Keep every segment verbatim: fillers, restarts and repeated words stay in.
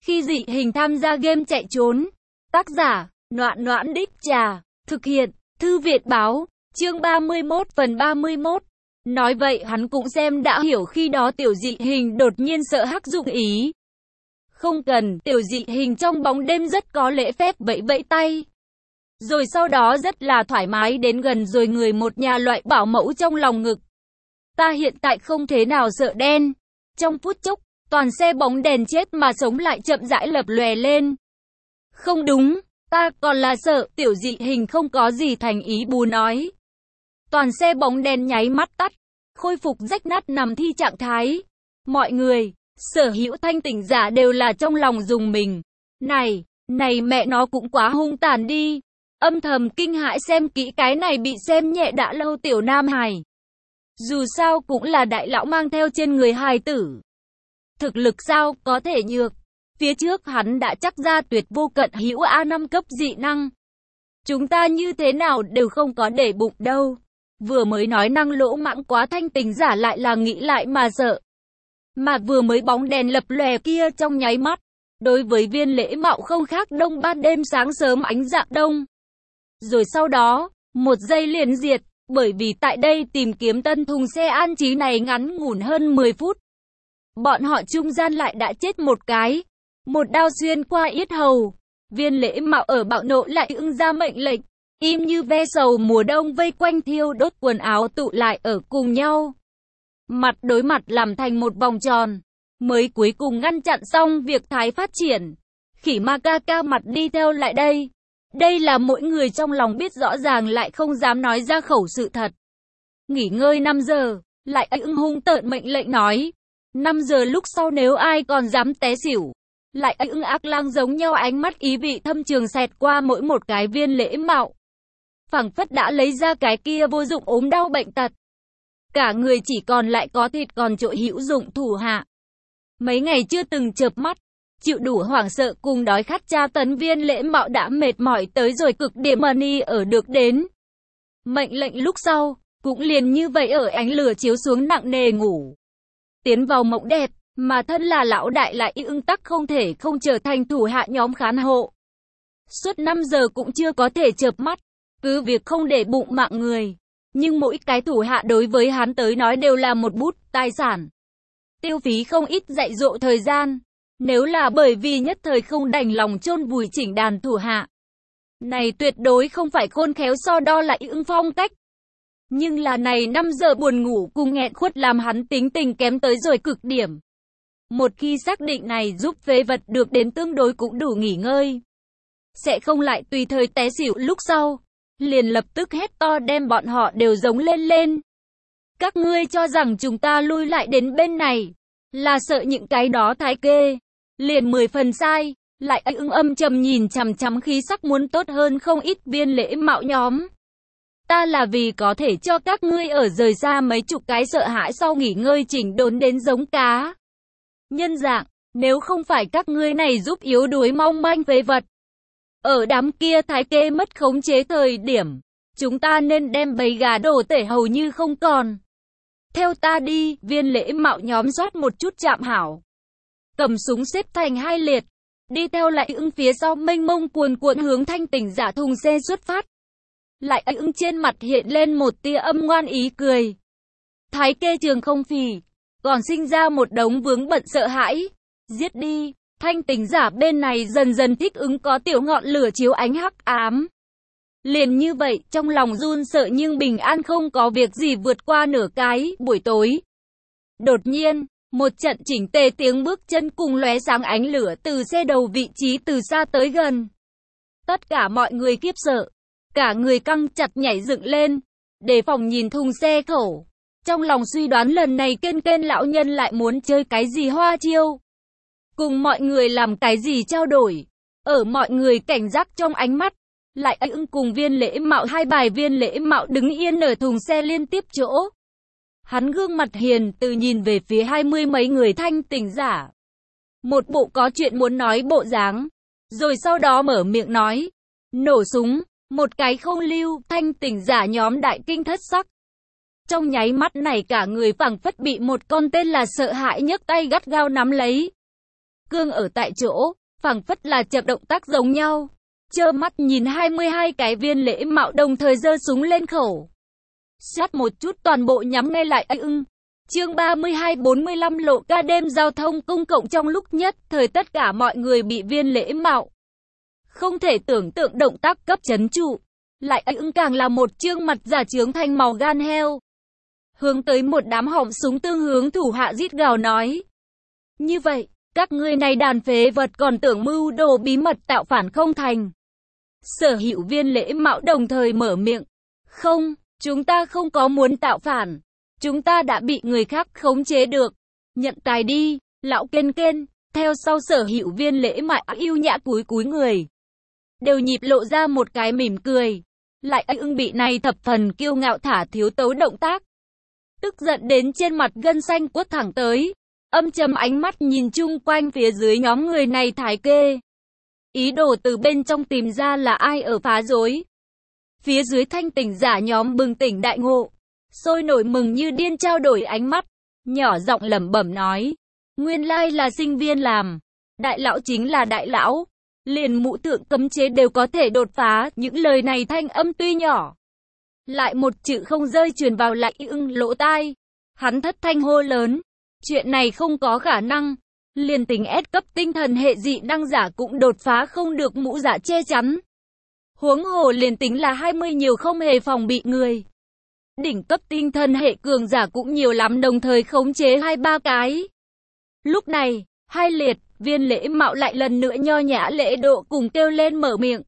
Khi dị hình tham gia game chạy trốn. Tác giả, Noãn Noãn Đích Trà. Thực hiện, Thư viện báo. Chương ba mươi mốt phần ba mươi mốt. Nói vậy hắn cũng xem đã hiểu khi đó tiểu dị hình đột nhiên sợ Hắc Dụng ý. Không cần, tiểu dị hình trong bóng đêm rất có lễ phép vẫy vẫy tay. Rồi sau đó rất là thoải mái đến gần rồi người một nhà loại bảo mẫu trong lòng ngực. Ta hiện tại không thế nào sợ đen. Trong phút chốc, toàn xe bóng đèn chết mà sống lại chậm rãi lập lòe lên. Không đúng, ta còn là sợ, tiểu dị hình không có gì thành ý bù nói. Toàn xe bóng đèn nháy mắt tắt, khôi phục rách nát nằm thi trạng thái. Mọi người, sở hữu thanh tỉnh giả đều là trong lòng dùng mình. Này, này mẹ nó cũng quá hung tàn đi. Âm thầm kinh hãi xem kỹ cái này bị xem nhẹ đã lâu tiểu nam hài. Dù sao cũng là đại lão mang theo trên người hài tử. Thực lực sao có thể nhược. Phía trước hắn đã chắc ra tuyệt vô cận hữu A năm cấp dị năng. Chúng ta như thế nào đều không có để bụng đâu. Vừa mới nói năng lỗ mãng quá thanh tình giả lại là nghĩ lại mà sợ. Mà vừa mới bóng đèn lập lòe kia trong nháy mắt. Đối với Viên Lễ Mạo không khác đông ban đêm sáng sớm ánh dạng đông. Rồi sau đó, một giây liền diệt, bởi vì tại đây tìm kiếm tân thùng xe an trí này ngắn ngủn hơn mười phút. Bọn họ trung gian lại đã chết một cái. Một đao xuyên qua yết hầu. Viên Lễ Mạo ở bạo nộ lại ưng ra mệnh lệnh. Im như ve sầu mùa đông vây quanh thiêu đốt quần áo tụ lại ở cùng nhau. Mặt đối mặt làm thành một vòng tròn. Mới cuối cùng ngăn chặn xong việc thái phát triển. Khỉ ma ca ca mặt đi theo lại đây. Đây là mỗi người trong lòng biết rõ ràng lại không dám nói ra khẩu sự thật. Nghỉ ngơi năm giờ, lại ưng hung tợn mệnh lệnh nói. năm giờ lúc sau nếu ai còn dám té xỉu. Lại ưng ác lang giống nhau ánh mắt ý vị thâm trường xẹt qua mỗi một cái Viên Lễ Mạo. Phảng phất đã lấy ra cái kia vô dụng ốm đau bệnh tật. Cả người chỉ còn lại có thịt còn trội hữu dụng thủ hạ. Mấy ngày chưa từng chợp mắt, chịu đủ hoảng sợ cùng đói khát tra tấn Viên Lễ Mạo đã mệt mỏi tới rồi cực điểm mà ni ở được đến. Mệnh lệnh lúc sau, cũng liền như vậy ở ánh lửa chiếu xuống nặng nề ngủ. Tiến vào mộng đẹp, mà thân là lão đại lại ưng tắc không thể không trở thành thủ hạ nhóm khán hộ. Suốt năm giờ cũng chưa có thể chợp mắt, cứ việc không để bụng mạng người. Nhưng mỗi cái thủ hạ đối với hắn tới nói đều là một bút tài sản. Tiêu phí không ít dạy dỗ thời gian. Nếu là bởi vì nhất thời không đành lòng chôn vùi chỉnh đàn thủ hạ. Này tuyệt đối không phải khôn khéo so đo lại ưng phong cách. Nhưng là này năm giờ buồn ngủ cùng nghẹn khuất làm hắn tính tình kém tới rồi cực điểm. Một khi xác định này giúp phế vật được đến tương đối cũng đủ nghỉ ngơi. Sẽ không lại tùy thời té xỉu lúc sau. Liền lập tức hét to đem bọn họ đều giống lên lên. Các ngươi cho rằng chúng ta lui lại đến bên này. Là sợ những cái đó thái kê. Liền mười phần sai. Lại ưng âm trầm nhìn chằm chằm khí sắc muốn tốt hơn không ít Viên Lễ Mạo nhóm. Ta là vì có thể cho các ngươi ở rời xa mấy chục cái sợ hãi sau nghỉ ngơi chỉnh đốn đến giống cá. Nhân dạng, nếu không phải các ngươi này giúp yếu đuối mong manh phế vật. Ở đám kia thái kê mất khống chế thời điểm, chúng ta nên đem bầy gà đổ tể hầu như không còn. Theo ta đi, Viên Lễ Mạo nhóm soát một chút chạm hảo. Cầm súng xếp thành hai liệt, đi theo lại ưng phía sau mênh mông cuồn cuộn hướng thanh tỉnh giả thùng xe xuất phát. Lại ưng trên mặt hiện lên một tia âm ngoan ý cười. Thái kê trường không phì, còn sinh ra một đống vướng bận sợ hãi. Giết đi, thanh tỉnh giả bên này dần dần thích ứng có tiểu ngọn lửa chiếu ánh hắc ám. Liền như vậy, trong lòng run sợ nhưng bình an không có việc gì vượt qua nửa cái buổi tối. Đột nhiên, một trận chỉnh tề tiếng bước chân cùng lóe sáng ánh lửa từ xe đầu vị trí từ xa tới gần. Tất cả mọi người khiếp sợ, cả người căng chặt nhảy dựng lên, đề phòng nhìn thùng xe khẩu. Trong lòng suy đoán lần này kên kên lão nhân lại muốn chơi cái gì hoa chiêu. Cùng mọi người làm cái gì trao đổi. Ở mọi người cảnh giác trong ánh mắt. Lại ưng cùng Viên Lễ Mạo hai bài Viên Lễ Mạo đứng yên ở thùng xe liên tiếp chỗ. Hắn gương mặt hiền từ nhìn về phía hai mươi mấy người thanh tỉnh giả. Một bộ có chuyện muốn nói bộ dáng. Rồi sau đó mở miệng nói. Nổ súng, một cái không lưu, thanh tỉnh giả nhóm đại kinh thất sắc. Trong nháy mắt này cả người phảng phất bị một con tên là sợ hãi nhấc tay gắt gao nắm lấy. cương ở tại chỗ, phảng phất là chậm động tác giống nhau. Trơ mắt nhìn hai mươi hai cái viên lễ mạo đồng thời giơ súng lên khẩu. Sát một chút toàn bộ nhắm ngay lại ấy ưng. Chương ba mươi hai bốn mươi lăm lộ ca đêm giao thông công cộng trong lúc nhất thời tất cả mọi người bị viên lễ mạo. Không thể tưởng tượng động tác cấp chấn trụ. Lại ấy ưng càng là một trương mặt giả trướng thành màu gan heo. Hướng tới một đám họng súng tương hướng thủ hạ rít gào nói. Như vậy, các ngươi này đàn phế vật còn tưởng mưu đồ bí mật tạo phản không thành. Sở hữu viên lễ mạo đồng thời mở miệng. Không, chúng ta không có muốn tạo phản. Chúng ta đã bị người khác khống chế được. Nhận tài đi, lão kên kên. Theo sau sở hữu viên lễ mạo yêu nhã cúi cúi người. Đều nhịp lộ ra một cái mỉm cười. Lại ấy ưng bị này thập phần kiêu ngạo thả thiếu tấu động tác. Tức giận đến trên mặt gân xanh quất thẳng tới. Âm trầm ánh mắt nhìn chung quanh phía dưới nhóm người này thái kê. Ý đồ từ bên trong tìm ra là ai ở phá rối. Phía dưới thanh tỉnh giả nhóm bừng tỉnh đại ngộ. Sôi nổi mừng như điên trao đổi ánh mắt. Nhỏ giọng lẩm bẩm nói. Nguyên lai là sinh viên làm. Đại lão chính là đại lão. Liền mụ thượng cấm chế đều có thể đột phá. Những lời này thanh âm tuy nhỏ. Lại một chữ không rơi truyền vào lại ưng lỗ tai. Hắn thất thanh hô lớn. Chuyện này không có khả năng. Liền tính S cấp tinh thần hệ dị năng giả cũng đột phá không được mũ giả che chắn. Huống hồ liền tính là hai mươi nhiều không hề phòng bị người. Đỉnh cấp tinh thần hệ cường giả cũng nhiều lắm đồng thời khống chế hai ba cái. Lúc này, hai liệt, viên lễ mạo lại lần nữa nho nhã lễ độ cùng kêu lên mở miệng.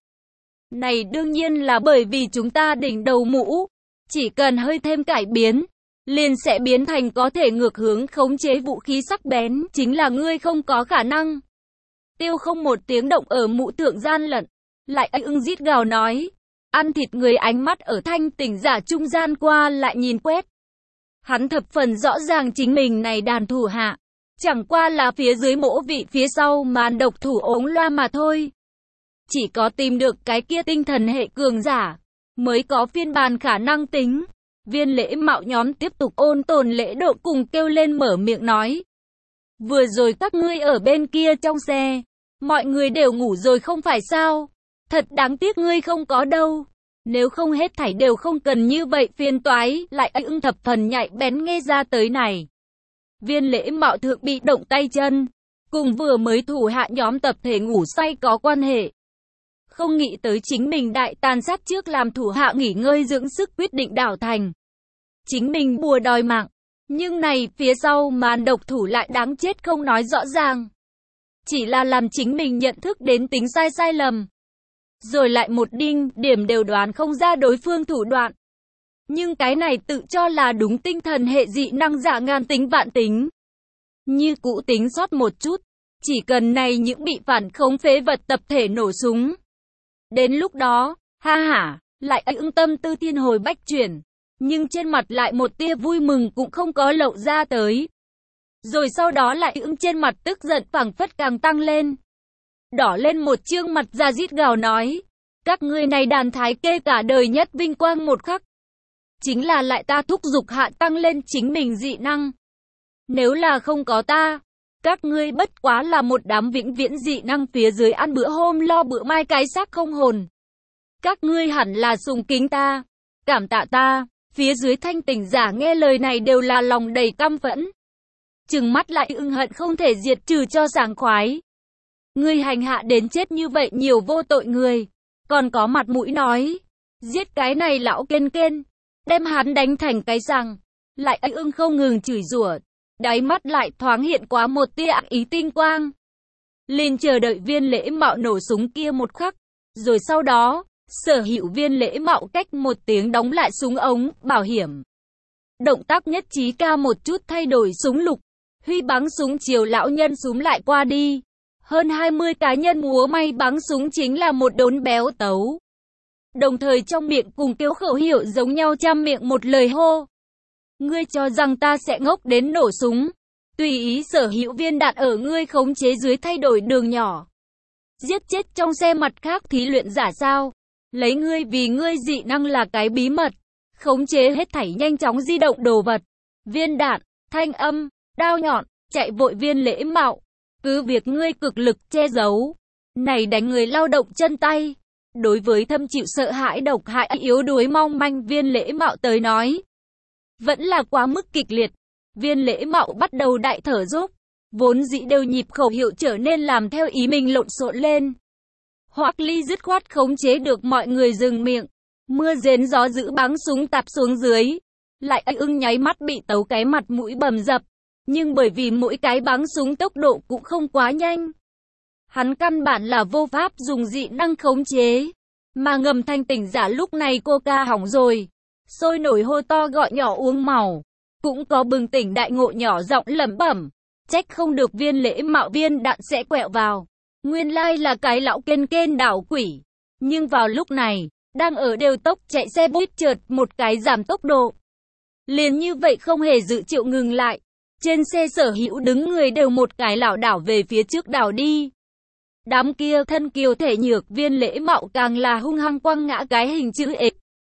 Này đương nhiên là bởi vì chúng ta đỉnh đầu mũ. Chỉ cần hơi thêm cải biến. Liền sẽ biến thành có thể ngược hướng khống chế vũ khí sắc bén, chính là ngươi không có khả năng. Tiêu không một tiếng động ở mũ thượng gian lận, lại ấy ưng rít gào nói, ăn thịt người ánh mắt ở thanh tỉnh giả trung gian qua lại nhìn quét. Hắn thập phần rõ ràng chính mình này đàn thủ hạ, chẳng qua là phía dưới mỗ vị phía sau màn độc thủ ống loa mà thôi. Chỉ có tìm được cái kia tinh thần hệ cường giả, mới có phiên bản khả năng tính. Viên lễ mạo nhóm tiếp tục ôn tồn lễ độ cùng kêu lên mở miệng nói. Vừa rồi các ngươi ở bên kia trong xe. Mọi người đều ngủ rồi không phải sao. Thật đáng tiếc ngươi không có đâu. Nếu không hết thảy đều không cần như vậy phiền toái. Lại ấy ưng thập phần nhạy bén nghe ra tới này. Viên lễ mạo thượng bị động tay chân. Cùng vừa mới thủ hạ nhóm tập thể ngủ say có quan hệ. Không nghĩ tới chính mình đại tàn sát trước làm thủ hạ nghỉ ngơi dưỡng sức quyết định đảo thành. Chính mình bùa đòi mạng. Nhưng này phía sau màn độc thủ lại đáng chết không nói rõ ràng. Chỉ là làm chính mình nhận thức đến tính sai sai lầm. Rồi lại một đinh điểm đều đoán không ra đối phương thủ đoạn. Nhưng cái này tự cho là đúng tinh thần hệ dị năng giả ngàn tính vạn tính. Như cũ tính sót một chút. Chỉ cần này những bị phản khống phế vật tập thể nổ súng. Đến lúc đó, ha hả, lại ấy ưng tâm tư thiên hồi bách chuyển. Nhưng trên mặt lại một tia vui mừng cũng không có lộ ra tới. Rồi sau đó lại ưng trên mặt tức giận phảng phất càng tăng lên. Đỏ lên một trương mặt ra rít gào nói. Các ngươi này đàn thái kê cả đời nhất vinh quang một khắc. Chính là lại ta thúc giục hạ tăng lên chính mình dị năng. Nếu là không có ta, các ngươi bất quá là một đám vĩnh viễn dị năng phía dưới ăn bữa hôm lo bữa mai cái xác không hồn. Các ngươi hẳn là sùng kính ta, cảm tạ ta. Phía dưới thanh tỉnh giả nghe lời này đều là lòng đầy căm phẫn. Trừng mắt lại ưng hận không thể diệt trừ cho sảng khoái. Ngươi hành hạ đến chết như vậy nhiều vô tội người. Còn có mặt mũi nói. Giết cái này lão kên kên. Đem hắn đánh thành cái răng. Lại ấy ưng không ngừng chửi rủa. Đáy mắt lại thoáng hiện quá một tia ác ý tinh quang. Liền chờ đợi viên lễ mạo nổ súng kia một khắc. Rồi sau đó. Sở hữu viên lễ mạo cách một tiếng đóng lại súng ống, bảo hiểm. Động tác nhất trí cao một chút thay đổi súng lục. Huy bắn súng chiều lão nhân súng lại qua đi. Hơn hai mươi cá nhân múa may bắn súng chính là một đốn béo tấu. Đồng thời trong miệng cùng kêu khẩu hiệu giống nhau trăm miệng một lời hô. Ngươi cho rằng ta sẽ ngốc đến nổ súng. Tùy ý sở hữu viên đạn ở ngươi khống chế dưới thay đổi đường nhỏ. Giết chết trong xe mặt khác thí luyện giả sao? Lấy ngươi vì ngươi dị năng là cái bí mật. Khống chế hết thảy nhanh chóng di động đồ vật. Viên đạn, thanh âm, đao nhọn, chạy vội viên lễ mạo. cứ việc ngươi cực lực che giấu, này đánh người lao động chân tay. Đối với thâm chịu sợ hãi độc hại yếu đuối mong manh Viên Lễ Mạo tới nói, vẫn là quá mức kịch liệt. Viên Lễ Mạo bắt đầu đại thở dốc, vốn dĩ đều nhịp khẩu hiệu trở nên làm theo ý mình lộn xộn lên. Hoắc Ly dứt khoát khống chế được mọi người dừng miệng, mưa rền gió dữ bắn súng tạt xuống dưới, lại ưng nháy mắt bị tấu cái mặt mũi bầm dập, nhưng bởi vì mỗi cái bắn súng tốc độ cũng không quá nhanh, hắn căn bản là vô pháp dùng dị năng khống chế, mà Ngầm Thanh Tỉnh giả lúc này coca hỏng rồi, sôi nổi hô to gọi nhỏ uống màu, cũng có bừng tỉnh đại ngộ nhỏ giọng lẩm bẩm, trách không được Viên Lễ Mạo viên đạn sẽ quẹo vào, nguyên lai là cái lão kên kên đảo quỷ. Nhưng vào lúc này, đang ở đều tốc chạy xe buýt chợt một cái giảm tốc độ, liền như vậy không hề dự triệu ngừng lại, trên xe sở hữu đứng người đều một cái lảo đảo về phía trước đảo đi. Đám kia thân kiều thể nhược Viên Lễ Mạo càng là hung hăng quăng ngã cái hình chữ ếch.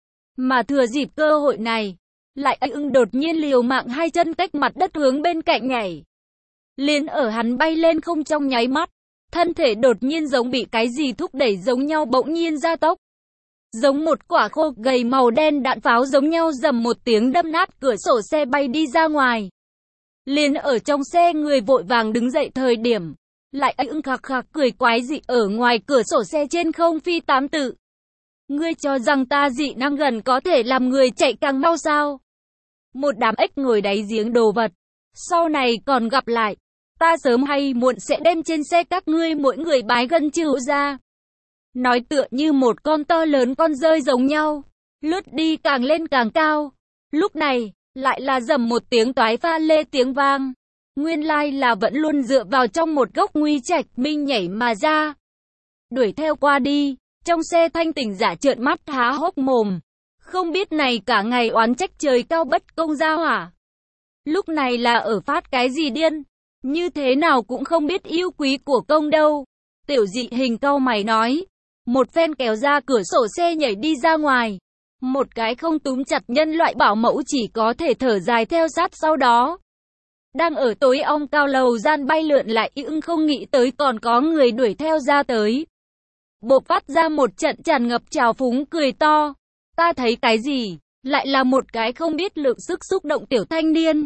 Mà thừa dịp cơ hội này, lại ưng đột nhiên liều mạng hai chân cách mặt đất hướng bên cạnh nhảy. Liền ở hắn bay lên không trong nháy mắt, thân thể đột nhiên giống bị cái gì thúc đẩy giống nhau bỗng nhiên gia tốc. Giống một quả khô gầy màu đen đạn pháo giống nhau dầm một tiếng đâm nát cửa sổ xe bay đi ra ngoài. Liền ở trong xe người vội vàng đứng dậy thời điểm, lại ưng khạc khạc cười quái dị ở ngoài cửa sổ xe trên không phi tám tự. Ngươi cho rằng ta dị năng gần có thể làm người chạy càng mau sao? Một đám ếch ngồi đáy giếng đồ vật. Sau này còn gặp lại, ta sớm hay muộn sẽ đem trên xe các ngươi mỗi người bái gân chịu ra. Nói tựa như một con to lớn con rơi giống nhau, lướt đi càng lên càng cao. Lúc này, lại là dầm một tiếng toái pha lê tiếng vang. Nguyên lai là vẫn luôn dựa vào trong một góc nguy trạch minh nhảy mà ra. Đuổi theo qua đi, trong xe Thanh Tỉnh giả trợn mắt há hốc mồm. Không biết này cả ngày oán trách trời cao bất công giao hả? Lúc này là ở phát cái gì điên? Như thế nào cũng không biết yêu quý của công đâu. Tiểu Dị Hình cau mày nói. Một phen kéo ra cửa sổ xe nhảy đi ra ngoài. Một cái không túm chặt nhân loại bảo mẫu chỉ có thể thở dài theo sát sau đó. Đang ở tối om cao lầu gian bay lượn lại ưng không nghĩ tới còn có người đuổi theo ra tới. Bộc phát ra một trận tràn ngập trào phúng cười to. Ta thấy cái gì? Lại là một cái không biết lượng sức xúc động tiểu thanh niên.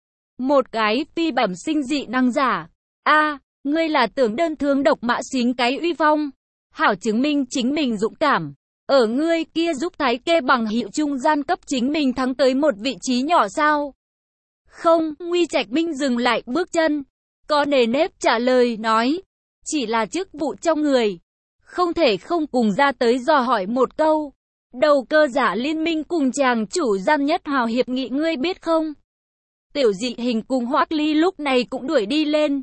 Một cái phi bẩm sinh dị năng giả. A, ngươi là tưởng đơn thương độc mã xính cái uy phong. Hảo chứng minh chính mình dũng cảm. Ở ngươi kia giúp thái kê bằng hiệu trung gian cấp chính mình thắng tới một vị trí nhỏ sao? Không, Nguy Trạch Minh dừng lại bước chân. Có nề nếp trả lời nói. Chỉ là chức vụ trong người. Không thể không cùng ra tới dò hỏi một câu. Đầu cơ giả liên minh cùng chàng chủ gian nhất hào hiệp nghị ngươi biết không? Tiểu Dị Hình cùng Hoắc Ly lúc này cũng đuổi đi lên.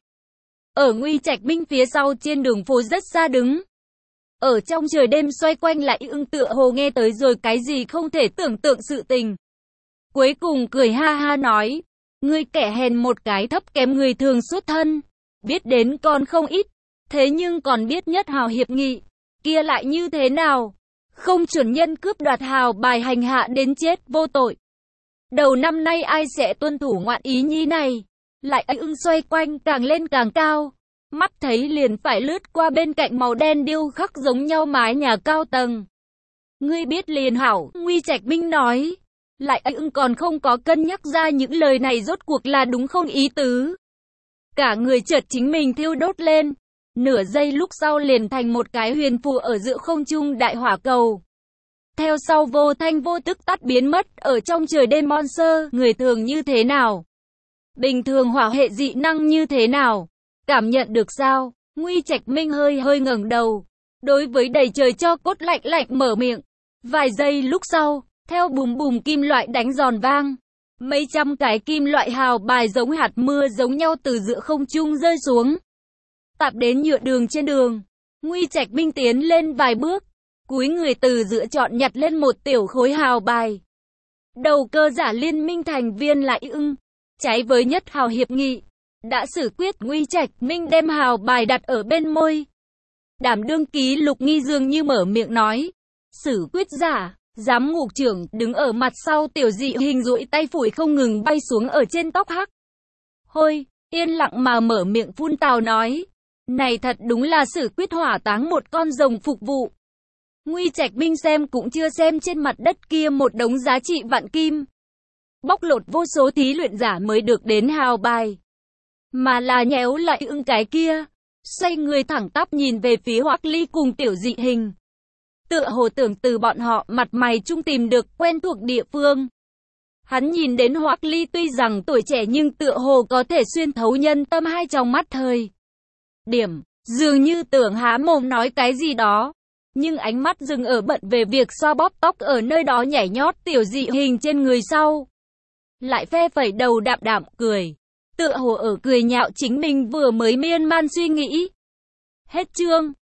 Ở Nguy Trạch Minh phía sau trên đường phố rất xa đứng. Ở trong trời đêm xoay quanh lại ưng tựa hồ nghe tới rồi cái gì không thể tưởng tượng sự tình. Cuối cùng cười ha ha nói. Ngươi kẻ hèn một cái thấp kém người thường xuất thân. Biết đến còn không ít. Thế nhưng còn biết nhất hào hiệp nghị. Kia lại như thế nào? Không chuẩn nhân cướp đoạt hào bài hành hạ đến chết vô tội. Đầu năm nay ai sẽ tuân thủ ngoạn ý nhi này? Lại ưng xoay quanh càng lên càng cao. Mắt thấy liền phải lướt qua bên cạnh màu đen điêu khắc giống nhau mái nhà cao tầng. Ngươi biết liền hảo, Nguy Trạch Minh nói. Lại ưng còn không có cân nhắc ra những lời này rốt cuộc là đúng không ý tứ. Cả người chợt chính mình thiêu đốt lên. Nửa giây lúc sau liền thành một cái huyền phù ở giữa không trung đại hỏa cầu. Theo sau vô thanh vô tức tắt biến mất ở trong trời đêm monster. Người thường như thế nào? Bình thường hỏa hệ dị năng như thế nào? Cảm nhận được sao? Nguy Trạch Minh hơi hơi ngẩng đầu. Đối với đầy trời cho cốt lạnh lạnh mở miệng. Vài giây lúc sau, theo bùm bùm kim loại đánh giòn vang. Mấy trăm cái kim loại hào bài giống hạt mưa giống nhau từ giữa không trung rơi xuống. Tạp đến nhựa đường trên đường. Nguy Trạch Minh tiến lên vài bước. Cúi người từ giữa chọn nhặt lên một tiểu khối hào bài. Đầu cơ giả liên minh thành viên lại ưng. Trái với nhất hào hiệp nghị. Đã xử quyết Nguy Trạch Minh đem hào bài đặt ở bên môi. Đảm đương ký Lục Nghi dường như mở miệng nói. Xử quyết giả, giám ngục trưởng đứng ở mặt sau Tiểu Dị Hình duỗi tay phủi không ngừng bay xuống ở trên tóc hắc. Hôi, yên lặng mà mở miệng phun tào nói. Này thật đúng là xử quyết hỏa táng một con rồng phục vụ. Nguy Trạch Minh xem cũng chưa xem trên mặt đất kia một đống giá trị vạn kim. Bóc lột vô số thí luyện giả mới được đến hào bài. Mà là nhéo lại ưng cái kia. Xoay người thẳng tắp nhìn về phía Hoắc Ly cùng Tiểu Dị Hình. Tựa hồ tưởng từ bọn họ mặt mày chung tìm được quen thuộc địa phương. Hắn nhìn đến Hoắc Ly tuy rằng tuổi trẻ nhưng tựa hồ có thể xuyên thấu nhân tâm hai trong mắt thời. Điểm, dường như tưởng há mồm nói cái gì đó. Nhưng ánh mắt dừng ở bận về việc xoa bóp tóc ở nơi đó nhảy nhót Tiểu Dị Hình trên người sau. Lại phe phẩy đầu đạm đạm cười. Tựa hồ ở cười nhạo chính mình vừa mới miên man suy nghĩ. Hết chương.